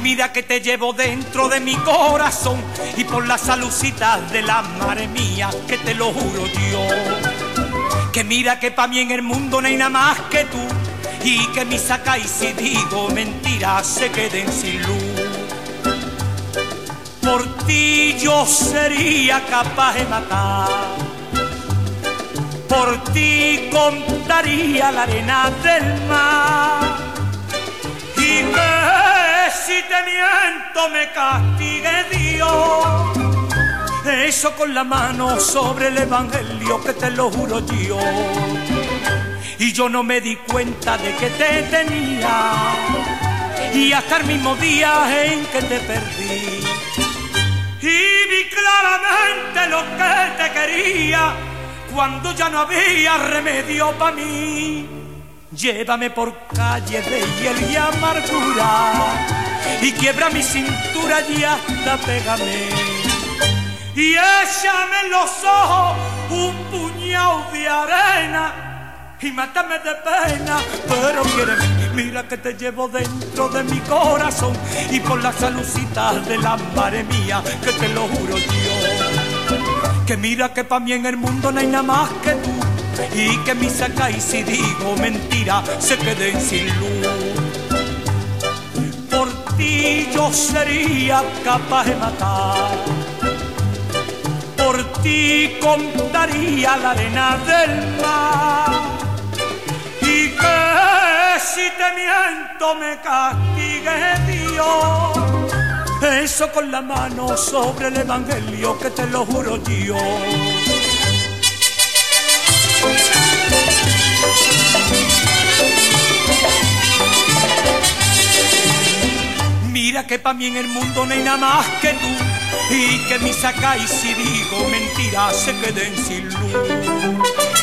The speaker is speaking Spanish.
mira que te llevo dentro de mi corazón y por las salucitas de la madre mía, que te lo juro yo. Que mira que pa' mí en el mundo no hay nada más que tú y que mi saca y si digo mentiras se queden sin luz. Por ti yo sería capaz de matar, por ti contaría la arena del mar y que si te miento me castigue Dios. Eso con la mano sobre el evangelio que te lo juro yo. Y yo no me di cuenta de que te tenía y hasta el mismo día en que te perdí. Y vi claramente lo que te quería cuando ya no había remedio para mí. Llévame por calles de hiel y amargura y quiebra mi cintura y hasta pégame. Y échame en los ojos un puñado de arena y mátame de pena, pero quiéreme. Mira que te llevo dentro de mi corazón y por las salucitas de la madre mía, que te lo juro yo. Que mira que pa' mí en el mundo no hay nada más que tú y que mi saca y si digo mentira se queden sin luz. Por ti yo sería capaz de matar, por ti contaría la arena del mar y que si te miento me castigue Dios. Eso con la mano sobre el evangelio que te lo juro yo. Mira que pa' mí en el mundo no hay nada más que tú y que mi saca y si digo mentiras se queden sin luz.